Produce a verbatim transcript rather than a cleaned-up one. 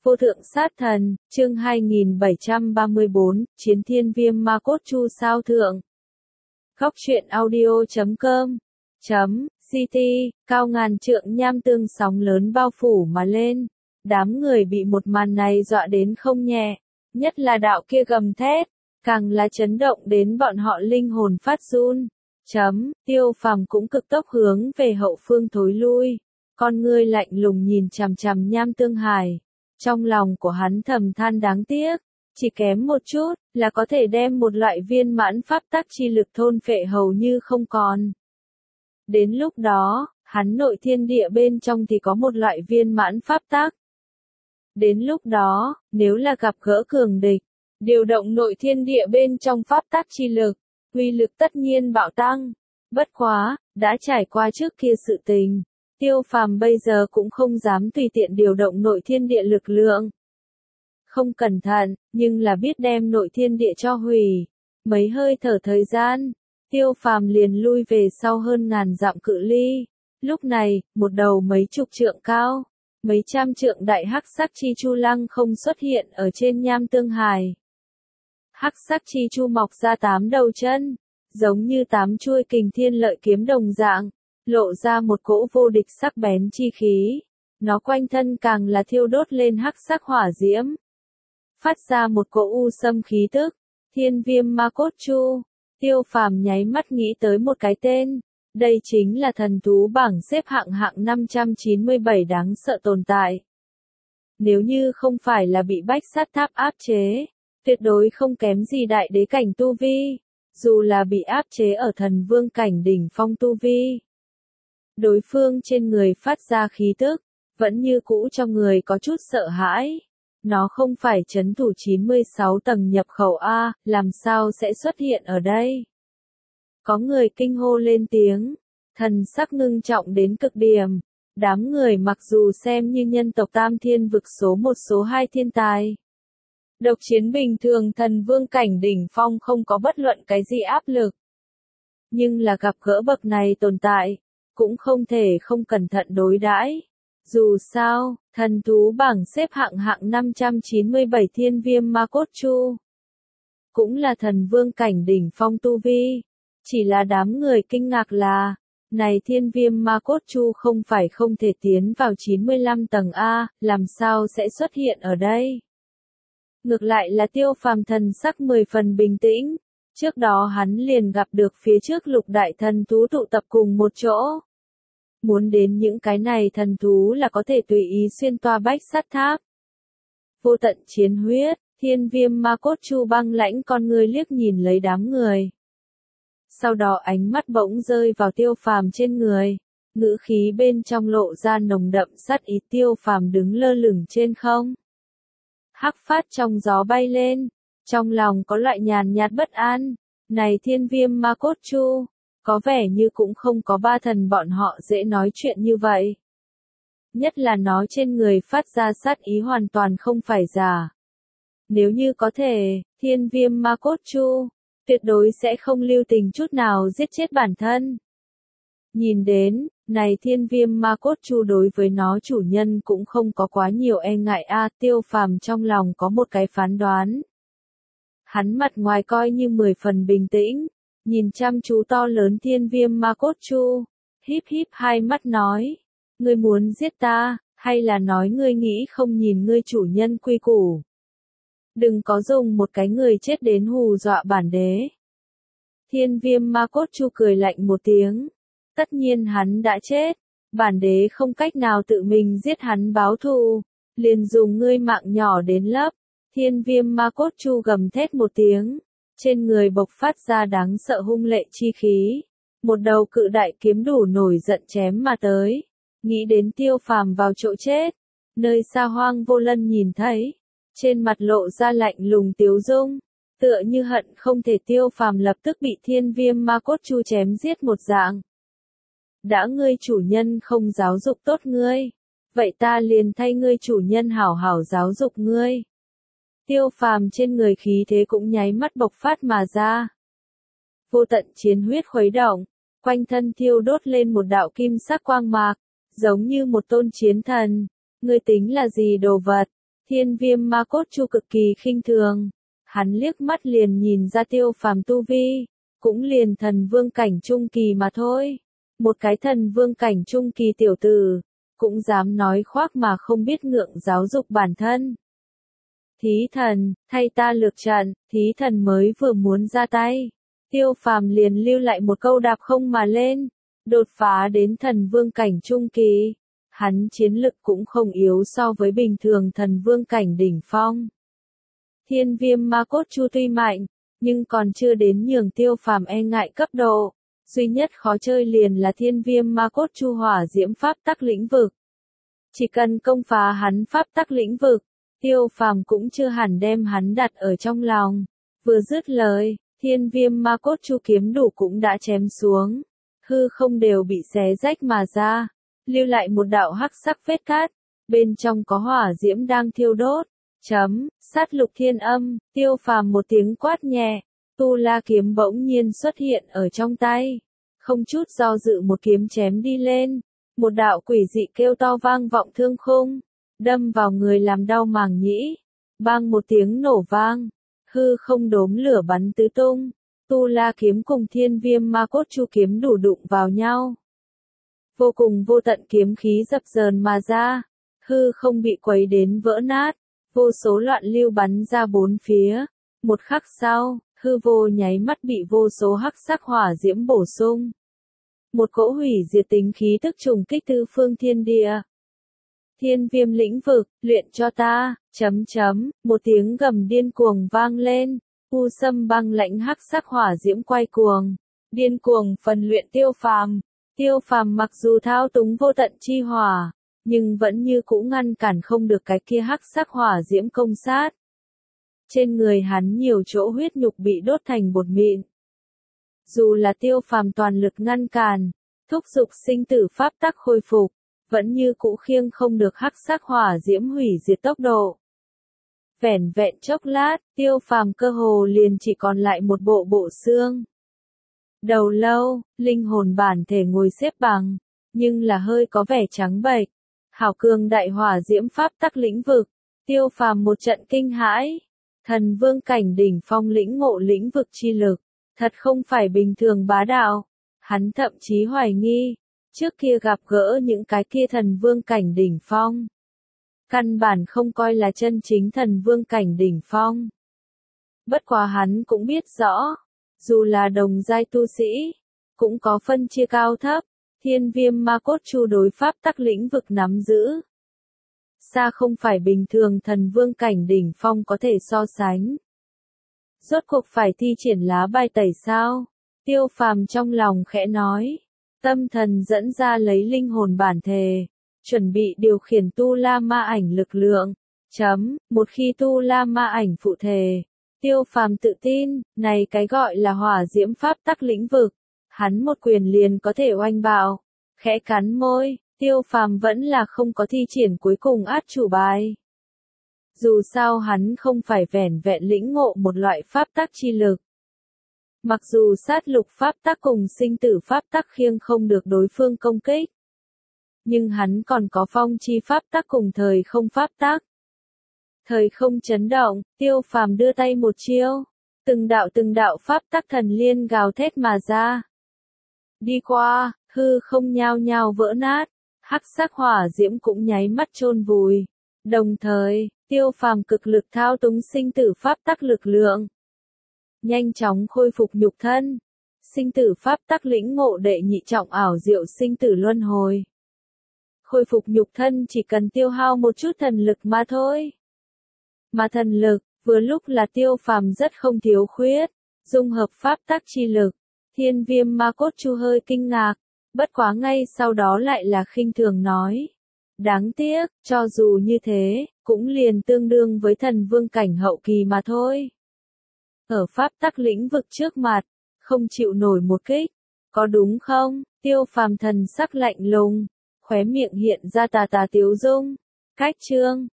Vô thượng sát thần, chương hai nghìn bảy trăm ba mươi bốn, chiến thiên viêm ma cốt chu sao thượng. Góc truyện audio chấm com chấm ct, cao ngàn trượng nham tương sóng lớn bao phủ mà lên. Đám người bị một màn này dọa đến không nhẹ, nhất là đạo kia gầm thét, càng là chấn động đến bọn họ linh hồn phát run. Chấm, Tiêu Phàm cũng cực tốc hướng về hậu phương thối lui, con ngươi lạnh lùng nhìn chằm chằm nham tương hải. Trong lòng của hắn thầm than đáng tiếc, chỉ kém một chút, là có thể đem một loại viên mãn pháp tắc chi lực thôn phệ hầu như không còn. Đến lúc đó, hắn nội thiên địa bên trong thì có một loại viên mãn pháp tắc. Đến lúc đó, nếu là gặp gỡ cường địch, điều động nội thiên địa bên trong pháp tắc chi lực, uy lực tất nhiên bạo tăng. Bất quá, đã trải qua trước kia sự tình. Tiêu Phàm bây giờ cũng không dám tùy tiện điều động nội thiên địa lực lượng. Không cẩn thận, nhưng là biết đem nội thiên địa cho hủy. Mấy hơi thở thời gian, Tiêu Phàm liền lui về sau hơn ngàn dặm cự ly. Lúc này, một đầu mấy chục trượng cao, mấy trăm trượng đại hắc sắc chi chu lăng không xuất hiện ở trên nham tương hải. Hắc sắc chi chu mọc ra tám đầu chân, giống như tám chuôi kình thiên lợi kiếm đồng dạng. Lộ ra một cỗ vô địch sắc bén chi khí, nó quanh thân càng là thiêu đốt lên hắc sắc hỏa diễm, phát ra một cỗ u xâm khí tức, thiên viêm ma cốt chu. Tiêu Phàm nháy mắt nghĩ tới một cái tên, đây chính là thần thú bảng xếp hạng hạng năm trăm chín mươi bảy đáng sợ tồn tại. Nếu như không phải là bị bách sát tháp áp chế, tuyệt đối không kém gì đại đế cảnh tu vi, dù là bị áp chế ở thần vương cảnh đỉnh phong tu vi. Đối phương trên người phát ra khí tức, vẫn như cũ cho người có chút sợ hãi. Nó không phải trấn thủ chín mươi sáu tầng nhập khẩu A, làm sao sẽ xuất hiện ở đây? Có người kinh hô lên tiếng, thần sắc ngưng trọng đến cực điểm. Đám người mặc dù xem như nhân tộc tam thiên vực số một số hai thiên tài. Độc chiến bình thường thần vương cảnh đỉnh phong không có bất luận cái gì áp lực. Nhưng là gặp gỡ bậc này tồn tại, cũng không thể không cẩn thận đối đãi. Dù sao, thần thú bảng xếp hạng hạng năm trăm chín mươi bảy thiên viêm ma cốt chu, cũng là thần vương cảnh đỉnh phong tu vi. Chỉ là đám người kinh ngạc là, này thiên viêm ma cốt chu không phải không thể tiến vào chín mươi lăm tầng A, làm sao sẽ xuất hiện ở đây? Ngược lại là Tiêu Phàm thần sắc mười phần bình tĩnh. Trước đó hắn liền gặp được phía trước lục đại thần thú tụ tập cùng một chỗ. Muốn đến những cái này thần thú là có thể tùy ý xuyên toa bách sát tháp. Vô tận chiến huyết, thiên viêm ma cốt chu băng lãnh con người liếc nhìn lấy đám người. Sau đó ánh mắt bỗng rơi vào Tiêu Phàm trên người, ngữ khí bên trong lộ ra nồng đậm sát ý. Tiêu Phàm đứng lơ lửng trên không. Hắc phát trong gió bay lên, trong lòng có loại nhàn nhạt bất an. Này thiên viêm ma cốt chu, có vẻ như cũng không có ba thần bọn họ dễ nói chuyện như vậy. Nhất là nó trên người phát ra sát ý hoàn toàn không phải giả. Nếu như có thể, thiên viêm ma cốt chu, tuyệt đối sẽ không lưu tình chút nào giết chết bản thân. Nhìn đến, này thiên viêm ma cốt chu đối với nó chủ nhân cũng không có quá nhiều e ngại a. Tiêu Phàm trong lòng có một cái phán đoán. Hắn mặt ngoài coi như mười phần bình tĩnh, nhìn chăm chú to lớn thiên viêm ma cốt chu, híp híp hai mắt nói, ngươi muốn giết ta, hay là nói ngươi nghĩ không nhìn ngươi chủ nhân quy củ? Đừng có dùng một cái người chết đến hù dọa bản đế. Thiên viêm ma cốt chu cười lạnh một tiếng, tất nhiên hắn đã chết, bản đế không cách nào tự mình giết hắn báo thù, liền dùng ngươi mạng nhỏ đến lấp. Thiên viêm ma cốt chu gầm thét một tiếng, trên người bộc phát ra đáng sợ hung lệ chi khí. Một đầu cự đại kiếm đủ nổi giận chém mà tới, nghĩ đến Tiêu Phàm vào chỗ chết. Nơi xa Hoang Vô Lân nhìn thấy, trên mặt lộ ra lạnh lùng tiếu dung, tựa như hận không thể Tiêu Phàm lập tức bị thiên viêm ma cốt chu chém giết một dạng. Đã ngươi chủ nhân không giáo dục tốt ngươi, vậy ta liền thay ngươi chủ nhân hảo hảo giáo dục ngươi. Tiêu Phàm trên người khí thế cũng nháy mắt bộc phát mà ra. Vô tận chiến huyết khuấy động, quanh thân thiêu đốt lên một đạo kim sắc quang mạc, giống như một tôn chiến thần. Ngươi tính là gì đồ vật? Thiên Viêm Ma Cốt Chu cực kỳ khinh thường. Hắn liếc mắt liền nhìn ra Tiêu Phàm tu vi, cũng liền thần vương cảnh trung kỳ mà thôi. Một cái thần vương cảnh trung kỳ tiểu tử, cũng dám nói khoác mà không biết ngượng giáo dục bản thân. Thí thần, thay ta lược trận, thí thần mới vừa muốn ra tay. Tiêu Phàm liền lưu lại một câu đạp không mà lên, đột phá đến thần vương cảnh trung kỳ. Hắn chiến lực cũng không yếu so với bình thường thần vương cảnh đỉnh phong. Thiên Viêm Ma Cốt Chu tuy mạnh, nhưng còn chưa đến nhường Tiêu Phàm e ngại cấp độ. Duy nhất khó chơi liền là Thiên Viêm Ma Cốt Chu hỏa diễm pháp tắc lĩnh vực. Chỉ cần công phá hắn pháp tắc lĩnh vực, Tiêu Phàm cũng chưa hẳn đem hắn đặt ở trong lòng. Vừa dứt lời, Thiên Viêm Ma Cốt Chu kiếm đủ cũng đã chém xuống, hư không đều bị xé rách mà ra, lưu lại một đạo hắc sắc vết cát, bên trong có hỏa diễm đang thiêu đốt. Chấm, sát lục thiên âm, Tiêu Phàm một tiếng quát nhẹ, tu la kiếm bỗng nhiên xuất hiện ở trong tay, không chút do dự một kiếm chém đi lên, một đạo quỷ dị kêu to vang vọng thương khung, đâm vào người làm đau màng nhĩ, bang một tiếng nổ vang, hư không đốm lửa bắn tứ tung, tu la kiếm cùng Thiên Viêm Ma Cốt Chu kiếm đủ đụng vào nhau. Vô cùng vô tận kiếm khí dập dờn mà ra, hư không bị quấy đến vỡ nát, vô số loạn lưu bắn ra bốn phía. Một khắc sau, hư vô nháy mắt bị vô số hắc sắc hỏa diễm bổ sung. Một cỗ hủy diệt tính khí tức trùng kích tứ phương thiên địa. Thiên Viêm lĩnh vực, luyện cho ta, chấm chấm, một tiếng gầm điên cuồng vang lên, u sâm băng lãnh hắc sắc hỏa diễm quay cuồng, điên cuồng phần luyện Tiêu Phàm. Tiêu Phàm mặc dù thao túng vô tận chi hỏa, nhưng vẫn như cũ ngăn cản không được cái kia hắc sắc hỏa diễm công sát. Trên người hắn nhiều chỗ huyết nhục bị đốt thành bột mịn. Dù là Tiêu Phàm toàn lực ngăn cản, thúc giục sinh tử pháp tắc khôi phục, vẫn như cũ khiêng không được hắc sắc hỏa diễm hủy diệt tốc độ. Vẻn vẹn chốc lát, Tiêu Phàm cơ hồ liền chỉ còn lại một bộ bộ xương. Đầu lâu, linh hồn bản thể ngồi xếp bằng, nhưng là hơi có vẻ trắng bệch. Hảo cường đại hỏa diễm pháp tắc lĩnh vực, Tiêu Phàm một trận kinh hãi. Thần vương cảnh đỉnh phong lĩnh ngộ lĩnh vực chi lực, thật không phải bình thường bá đạo. Hắn thậm chí hoài nghi, trước kia gặp gỡ những cái kia thần vương cảnh đỉnh phong, căn bản không coi là chân chính thần vương cảnh đỉnh phong. Bất quá hắn cũng biết rõ, dù là đồng giai tu sĩ, cũng có phân chia cao thấp. Thiên Viêm Ma Cốt Chu đối pháp tắc lĩnh vực nắm giữ, xa không phải bình thường thần vương cảnh đỉnh phong có thể so sánh. Rốt cuộc phải thi triển lá bài tẩy sao? Tiêu Phàm trong lòng khẽ nói, tâm thần dẫn ra lấy linh hồn bản thể, chuẩn bị điều khiển tu la ma ảnh lực lượng. Chấm, một khi tu la ma ảnh phụ thể, Tiêu Phàm tự tin, này cái gọi là hỏa diễm pháp tắc lĩnh vực. Hắn một quyền liền có thể oanh bạo. Khẽ cắn môi, Tiêu Phàm vẫn là không có thi triển cuối cùng át chủ bài. Dù sao hắn không phải vẻn vẹn lĩnh ngộ một loại pháp tắc chi lực. Mặc dù sát lục pháp tắc cùng sinh tử pháp tắc khiêng không được đối phương công kích, nhưng hắn còn có phong chi pháp tắc cùng thời không pháp tắc. Thời không chấn động, Tiêu Phàm đưa tay một chiêu, từng đạo từng đạo pháp tắc thần liên gào thét mà ra. Đi qua, hư không nhao nhao vỡ nát, hắc sắc hỏa diễm cũng nháy mắt chôn vùi. Đồng thời, Tiêu Phàm cực lực thao túng sinh tử pháp tắc lực lượng, nhanh chóng khôi phục nhục thân. Sinh tử pháp tắc lĩnh ngộ đệ nhị trọng ảo diệu sinh tử luân hồi. Khôi phục nhục thân chỉ cần tiêu hao một chút thần lực mà thôi. Mà thần lực, vừa lúc là Tiêu Phàm rất không thiếu khuyết, dung hợp pháp tắc chi lực. Thiên Viêm Ma Cốt Chu hơi kinh ngạc, bất quá ngay sau đó lại là khinh thường nói. Đáng tiếc, cho dù như thế, cũng liền tương đương với thần vương cảnh hậu kỳ mà thôi. Ở pháp tắc lĩnh vực trước mặt, không chịu nổi một kích, có đúng không? Tiêu Phàm thần sắc lạnh lùng, khóe miệng hiện ra tà tà tiếu dung. Cách chương